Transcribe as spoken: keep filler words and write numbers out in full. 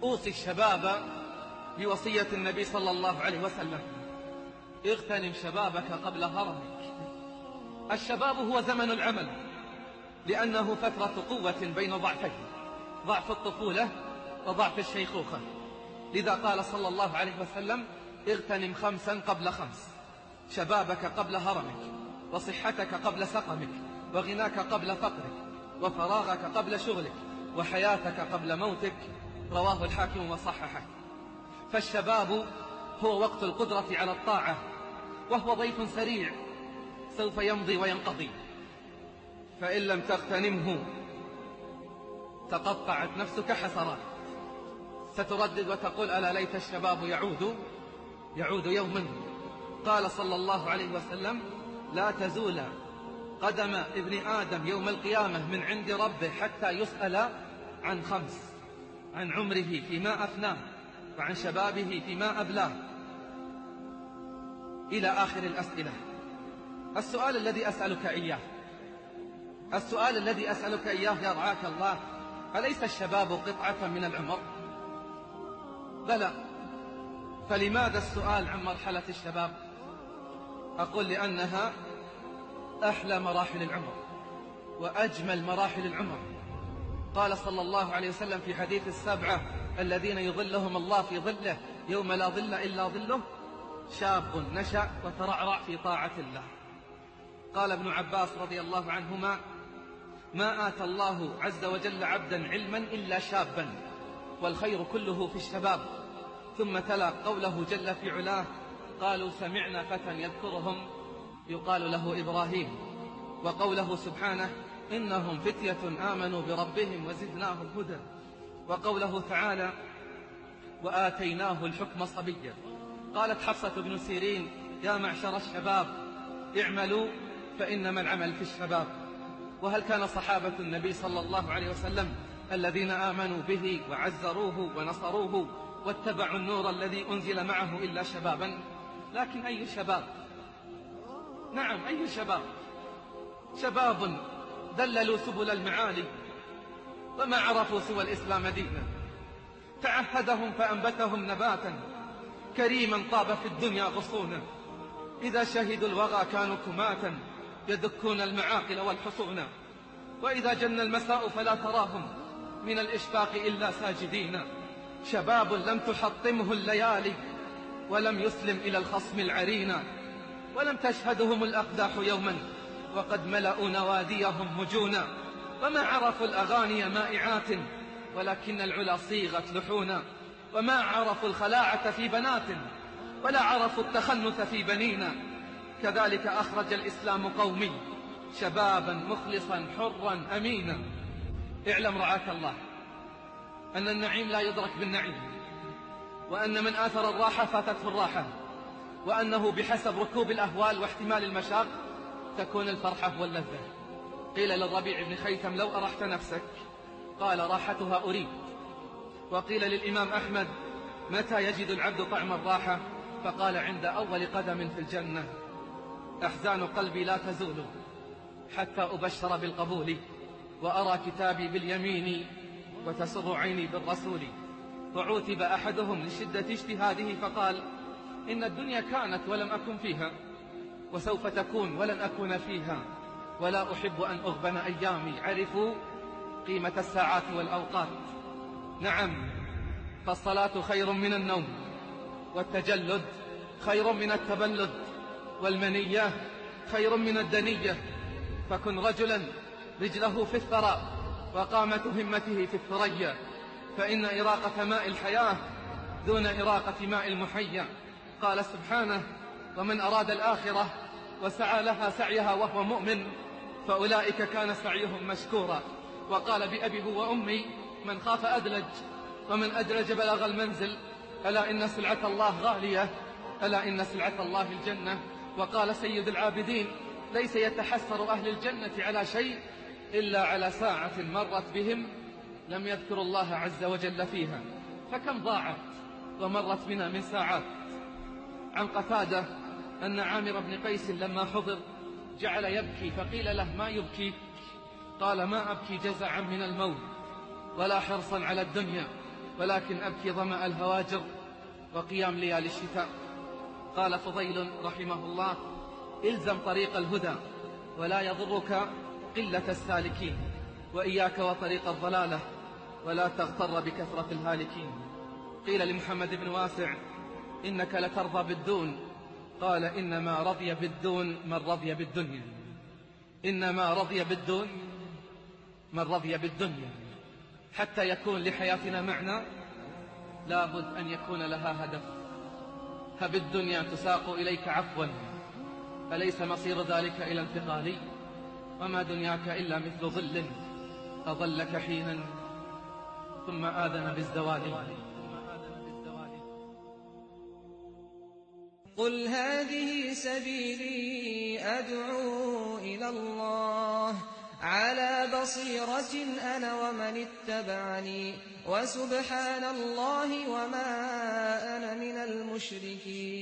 أوصي الشباب بوصية النبي صلى الله عليه وسلم: اغتنم شبابك قبل هرمك. الشباب هو زمن العمل، لأنه فترة قوة بين ضعفين: ضعف الطفولة وضعف الشيخوخة. لذا قال صلى الله عليه وسلم: اغتنم خمسا قبل خمس: شبابك قبل هرمك، وصحتك قبل سقمك، وغناك قبل فقرك، وفراغك قبل شغلك، وحياتك قبل موتك. رواه الحاكم وصححه. فالشباب هو وقت القدرة على الطاعة، وهو ضيف سريع سوف يمضي وينقضي، فإن لم تغتنمه تقطعت نفسك حسرات، ستردد وتقول: ألا ليت الشباب يعود يعود يوما. قال صلى الله عليه وسلم: لا تزول قدم ابن آدم يوم القيامة من عند ربه حتى يسأل عن خمس: عن عمره فيما أفناه، وعن شبابه فيما أبلاه، إلى آخر الأسئلة. السؤال الذي أسألك إياه السؤال الذي أسألك إياه يا رعاك الله: أليس الشباب قطعة من العمر؟ بلى. فلماذا السؤال عن مرحلة الشباب؟ أقول: لأنها أحلى مراحل العمر وأجمل مراحل العمر. قال صلى الله عليه وسلم في حديث السبعة الذين يظلهم الله في ظله يوم لا ظل إلا ظله: شاب نشأ وترعرع في طاعة الله. قال ابن عباس رضي الله عنهما: ما آتى الله عز وجل عبدا علما إلا شابا، والخير كله في الشباب. ثم تلا قوله جل في علاه: قالوا سمعنا فتى يذكرهم يقال له إبراهيم. وقوله سبحانه: إنهم فتية آمنوا بربهم وزدناهم هدى. وقوله تعالى: وآتيناه الحكم صبيا. قالت حفصة بن سيرين: يا معشر الشباب اعملوا فإنما العمل في الشباب. وهل كان صحابة النبي صلى الله عليه وسلم الذين آمنوا به وعزروه ونصروه واتبعوا النور الذي أنزل معه إلا شبابا؟ لكن أي شباب؟ نعم، أي شباب؟ شباب دللوا سبل المعالي وما عرفوا سوى الإسلام دينا، تعهدهم فأنبتهم نباتا، كريما طاب في الدنيا غصونا، إذا شهدوا الوغى كانوا كماتا، يدكون المعاقل والحصون، وإذا جن المساء فلا تراهم من الإشفاق إلا ساجدين. شباب لم تحطمه الليالي ولم يسلم إلى الخصم العرينا، ولم تشهدهم الأقداح يوما وقد ملأوا نواديهم مجونا، وما عرفوا الأغاني مائعات ولكن العلا صيغت لحونا، وما عرفوا الخلاعة في بنات ولا عرفوا التخنث في بنينا. كذلك أخرج الإسلام قومي شبابا مخلصا حرا أمينا. اعلم رعاك الله أن النعيم لا يدرك بالنعيم، وأن من آثر الراحة فاتته الراحة، وأنه بحسب ركوب الأهوال واحتمال المشاق تكون الفرحة واللذة. قيل للربيع بن خيثم: لو أرحت نفسك؟ قال: راحتها أريد. وقيل للإمام أحمد: متى يجد العبد طعم الراحة؟ فقال: عند أول قدم في الجنة. أحزان قلبي لا تزول حتى أبشر بالقبول، وأرى كتابي باليمين وتسر عيني بالرسول. وعوتب أحدهم لشدة اجتهاده فقال: إن الدنيا كانت ولم أكن فيها، وسوف تكون ولن أكون فيها، ولا أحب أن أغبن أيامي. عرفوا قيمة الساعات والأوقات. نعم، فالصلاة خير من النوم، والتجلد خير من التبلد، والمنية خير من الدنية. فكن رجلا رجله في الثرى وقامة همته في الثريا، فإن إراقة ماء الحياة دون إراقة ماء المحيا. قال سبحانه: ومن أراد الآخرة وسعى لها سعيها وهو مؤمن فأولئك كان سعيهم مشكورا. وقال: بأبي وأمي من خاف أدلج، ومن أدلج بلغ المنزل. ألا إن سلعة الله غالية، ألا إن سلعة الله الجنة. وقال سيد العابدين: ليس يتحسر أهل الجنة على شيء إلا على ساعة مرت بهم لم يذكروا الله عز وجل فيها. فكم ضاعت ومرت بنا من ساعات. عن قتادة أن عامر بن قيس لما حضر جعل يبكي، فقيل له: ما يبكيك؟ قال: ما أبكي جزعا من الموت ولا حرصا على الدنيا، ولكن أبكي ظمأ الهواجر وقيام ليالي الشتاء. قال فضيل رحمه الله: إلزم طريق الهدى ولا يضرك قلة السالكين، وإياك وطريق الضلالة ولا تغتر بكثرة الهالكين. قيل لمحمد بن واسع: إنك لترضى بالدون. قال: إنما رضي بالدون من رضي بالدنيا. إنما رضي بالدون من رضي بالدنيا. حتى يكون لحياتنا معنى لابد أن يكون لها هدف. هب الدنيا تساق إليك عفوا، فليس مصير ذلك إلى انتقالي، وما دنياك إلا مثل ظل أظلك حينا ثم آذن بالزوال. قل هذه سبيلي أدعو إلى الله على بصيرة أنا ومن اتبعني وسبحان الله وما أنا من المشركين.